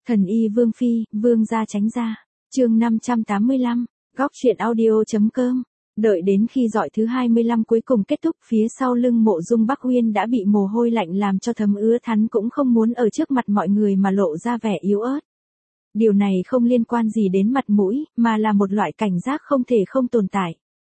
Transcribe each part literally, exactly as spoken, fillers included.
Thần y Vương Phi, Vương gia tránh ra. Chương năm trăm tám mươi lăm, góc truyện audio.com. Đợi đến khi dọi thứ hai mươi lăm cuối cùng kết thúc, phía sau lưng Mộ Dung Bắc Uyên đã bị mồ hôi lạnh làm cho thấm ướt, hắn cũng không muốn ở trước mặt mọi người mà lộ ra vẻ yếu ớt. Điều này không liên quan gì đến mặt mũi, mà là một loại cảnh giác không thể không tồn tại.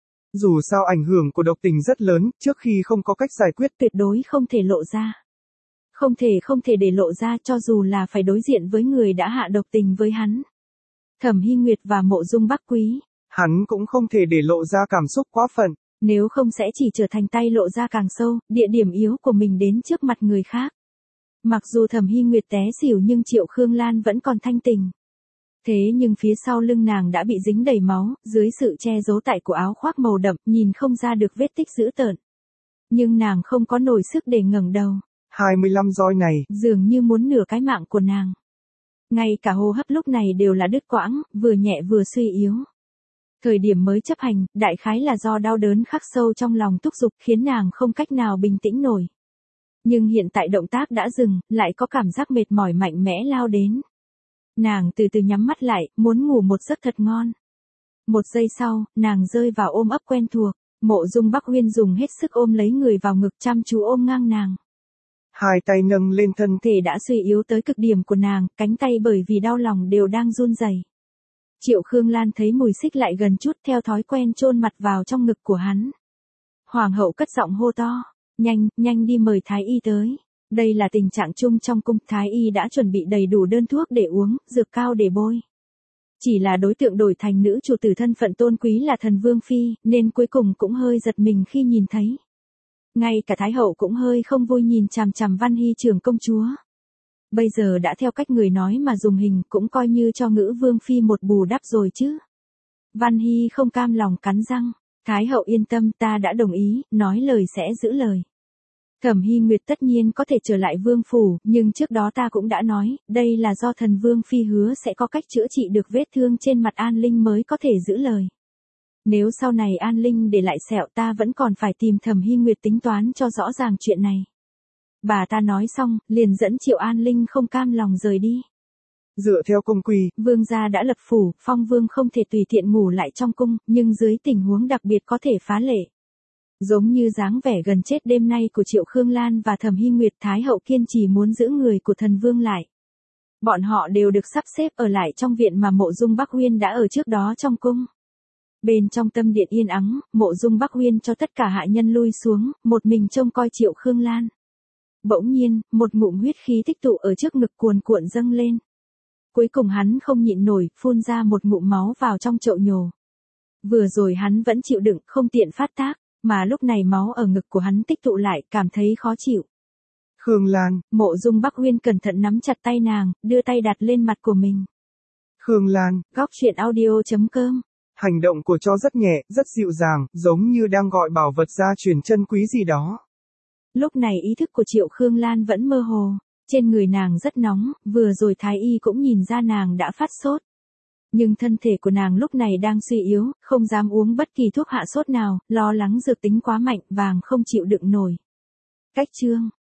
Dù sao ảnh hưởng của độc tình rất lớn, trước khi không có cách giải quyết, Tuyệt đối không thể lộ ra. Không thể không thể để lộ ra, cho dù là phải đối diện với người đã hạ độc tình với hắn. Thẩm Hy Nguyệt và Mộ Dung Bắc Quý. Hắn cũng không thể để lộ ra cảm xúc quá phận. Nếu không sẽ chỉ trở thành tay lộ ra càng sâu, địa điểm yếu của mình đến trước mặt người khác. Mặc dù Thẩm Hy Nguyệt té xỉu nhưng Triệu Khương Lan vẫn còn thanh tình. Thế nhưng phía sau lưng nàng đã bị dính đầy máu, dưới sự che giấu tại của áo khoác màu đậm, nhìn không ra được vết tích dữ tợn. Nhưng nàng không có nổi sức để ngẩng đầu. hai mươi lăm roi này, dường như muốn nửa cái mạng của nàng. Ngay cả hô hấp lúc này đều là đứt quãng, vừa nhẹ vừa suy yếu. Thời điểm mới chấp hành, đại khái là do đau đớn khắc sâu trong lòng thúc giục khiến nàng không cách nào bình tĩnh nổi. Nhưng hiện tại động tác đã dừng, lại có cảm giác mệt mỏi mạnh mẽ lao đến. Nàng từ từ nhắm mắt lại, muốn ngủ một giấc thật ngon. Một giây sau, nàng rơi vào ôm ấp quen thuộc. Mộ Dung Bắc Uyên dùng hết sức ôm lấy người vào ngực, chăm chú ôm ngang nàng. Hai tay nâng lên thân thể đã suy yếu tới cực điểm của nàng, cánh tay bởi vì đau lòng đều đang run rẩy. Triệu Khương Lan thấy mùi xích lại gần chút, theo thói quen chôn mặt vào trong ngực của hắn. Hoàng hậu cất giọng hô to, nhanh, nhanh đi mời thái y tới. Đây là tình trạng chung trong cung, thái y đã chuẩn bị đầy đủ đơn thuốc để uống, dược cao để bôi. Chỉ là đối tượng đổi thành nữ chủ tử thân phận tôn quý là thần Vương Phi, nên cuối cùng cũng hơi giật mình khi nhìn thấy. Ngay cả Thái hậu cũng hơi không vui nhìn chằm chằm Văn Hy trưởng công chúa. Bây giờ đã theo cách người nói mà dùng hình, cũng coi như cho Ngữ Vương Phi một bù đắp rồi chứ. Văn Hy không cam lòng cắn răng. Thái hậu yên tâm, ta đã đồng ý, nói lời sẽ giữ lời. Thẩm Hy Nguyệt tất nhiên có thể trở lại vương phủ, nhưng trước đó ta cũng đã nói, đây là do thần Vương Phi hứa sẽ có cách chữa trị được vết thương trên mặt An Linh mới có thể giữ lời. Nếu sau này An Linh để lại sẹo, ta vẫn còn phải tìm Thẩm Hy Nguyệt tính toán cho rõ ràng chuyện này. Bà ta nói xong, liền dẫn Triệu An Linh không cam lòng rời đi. Dựa theo cung quy, vương gia đã lập phủ, phong vương không thể tùy tiện ngủ lại trong cung, nhưng dưới tình huống đặc biệt có thể phá lệ. Giống như dáng vẻ gần chết đêm nay của Triệu Khương Lan và Thẩm Hy Nguyệt, Thái hậu kiên trì muốn giữ người của thần vương lại. Bọn họ đều được sắp xếp ở lại trong viện mà Mộ Dung Bắc Uyên đã ở trước đó trong cung. Bên trong tâm điện yên ắng, Mộ Dung Bắc Uyên cho tất cả hạ nhân lui xuống, một mình trông coi Triệu Khương Lan. Bỗng nhiên, một ngụm huyết khí tích tụ ở trước ngực cuồn cuộn dâng lên. Cuối cùng hắn không nhịn nổi, phun ra một ngụm máu vào trong chậu nhổ. Vừa rồi hắn vẫn chịu đựng, không tiện phát tác, mà lúc này máu ở ngực của hắn tích tụ lại, cảm thấy khó chịu. Khương Lan, Mộ Dung Bắc Uyên cẩn thận nắm chặt tay nàng, đưa tay đặt lên mặt của mình. Khương Lan, góc truyện audio.com. Hành động của cho rất nhẹ, rất dịu dàng, giống như đang gọi bảo vật gia truyền chân quý gì đó. Lúc này ý thức của Triệu Khương Lan vẫn mơ hồ, trên người nàng rất nóng, vừa rồi thái y cũng nhìn ra nàng đã phát sốt. Nhưng thân thể của nàng lúc này đang suy yếu, không dám uống bất kỳ thuốc hạ sốt nào, lo lắng dược tính quá mạnh, vàng không chịu đựng nổi. Cách chương